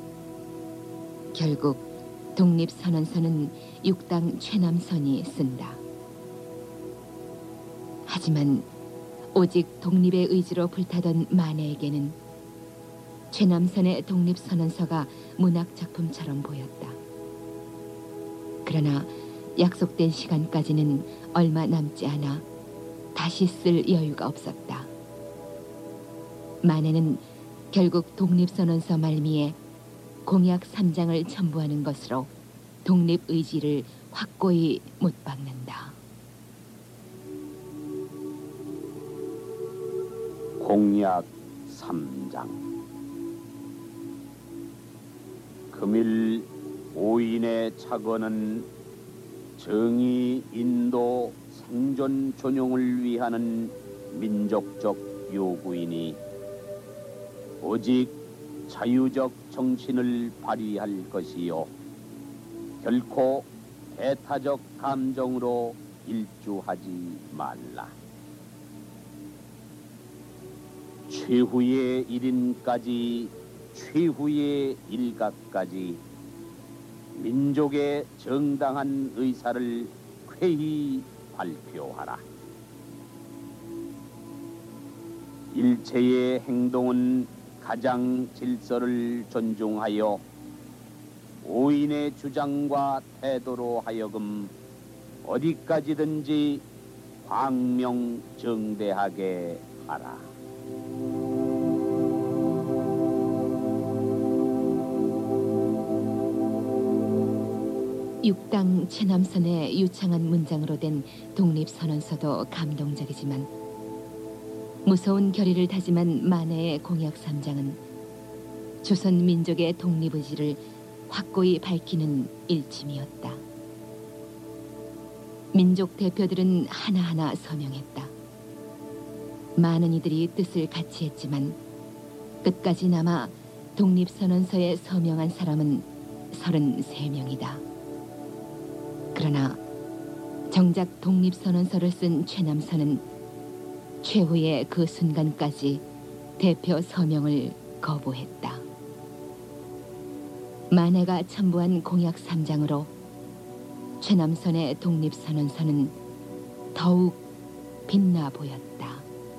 A: 결국 독립선언서는 육당 최남선이 쓴다. 하지만 오직 독립의 의지로 불타던 만해에게는 최남선의 독립선언서가 문학작품처럼 보였다. 그러나 약속된 시간까지는 얼마 남지 않아 다시 쓸 여유가 없었다. 만해는 결국 독립선언서 말미에 공약 삼 장을 첨부하는 것으로 독립의지를 확고히 못 박는다.
C: 공약 삼 장. 금일 오인의 착언은 정의, 인도, 생존 존용을 위하는 민족적 요구이니 오직 자유적 정신을 발휘할 것이요 결코 배타적 감정으로 일주하지 말라. 최후의 일인까지 최후의 일각까지 민족의 정당한 의사를 쾌히 발표하라. 일체의 행동은 가장 질서를 존중하여 오인의 주장과 태도로 하여금 어디까지든지 광명정대하게 하라.
A: 육당 최남선의 유창한 문장으로 된 독립선언서도 감동적이지만 무서운 결의를 다짐한 만해의 공약 삼 장은 조선 민족의 독립의지를 확고히 밝히는 일침이었다. 민족 대표들은 하나하나 서명했다. 많은 이들이 뜻을 같이 했지만 끝까지 남아 독립선언서에 서명한 사람은 서른세 명이다. 그러나 정작 독립선언서를 쓴 최남선은 최후의 그 순간까지 대표 서명을 거부했다. 만해가 첨부한 공약 삼 장으로 최남선의 독립선언서는 더욱 빛나 보였다.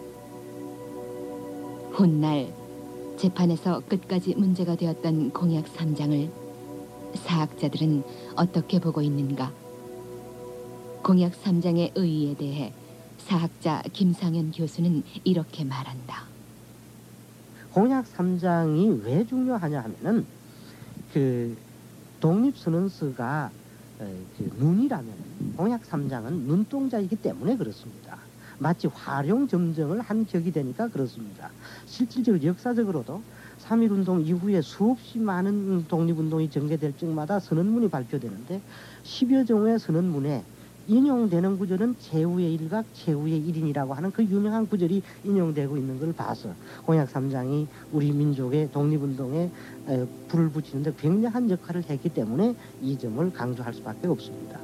A: 훗날 재판에서 끝까지 문제가 되었던 공약 삼 장을 사학자들은 어떻게 보고 있는가? 공약 삼 장의 의의에 대해 사학자 김상현 교수는 이렇게 말한다.
K: 공약 삼 장이 왜 중요하냐 하면은 그 독립선언서가 그 눈이라면 공약 삼 장은 눈동자이기 때문에 그렇습니다. 마치 활용점정을 한 격이 되니까 그렇습니다. 실질적으로 역사적으로도 삼일운동 이후에 수없이 많은 독립운동이 전개될 적마다 선언문이 발표되는데 십여 종의 선언문에 인용되는 구절은 최후의 일각, 최후의 일인이라고 하는 그 유명한 구절이 인용되고 있는 걸 봐서 공약 삼 장이 우리 민족의 독립운동에 불을 붙이는 데 굉장한 역할을 했기 때문에 이 점을 강조할 수밖에 없습니다.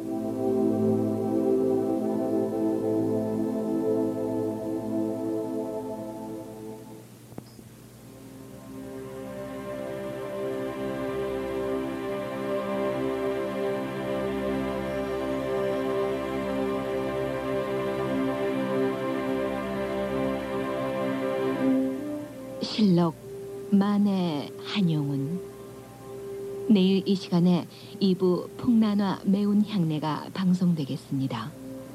A: 실록 만해 한용운. 내일 이 시간에 이 부 풍란화 매운 향내가 방송되겠습니다.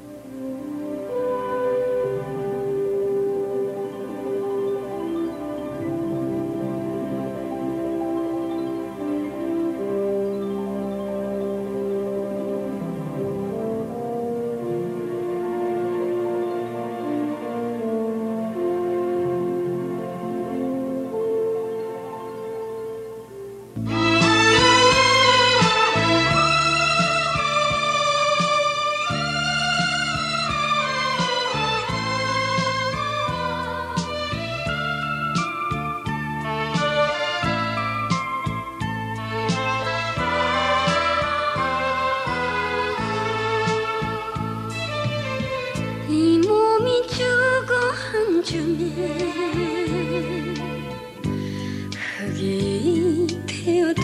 L: 흙이 태어도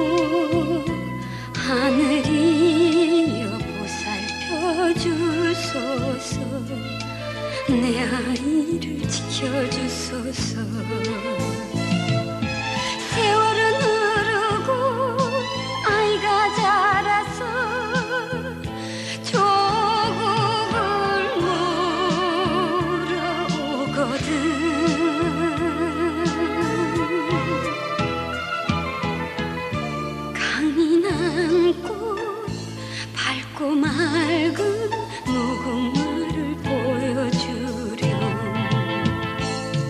L: 하늘이여 보살펴 주소서. 내 아이를 지켜주소서. 세월은 흐르고 아이가 자라서 조국을 물어오거든. 강인한 꽃 밝고 맑은 무궁화를 보여주렴.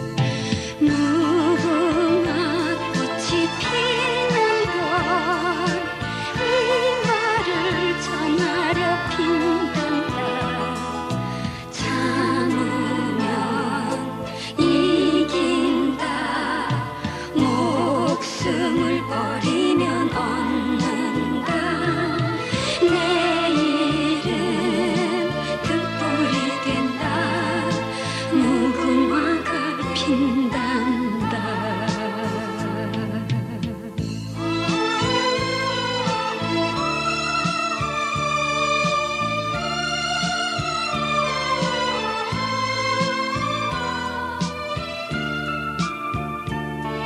L: 핀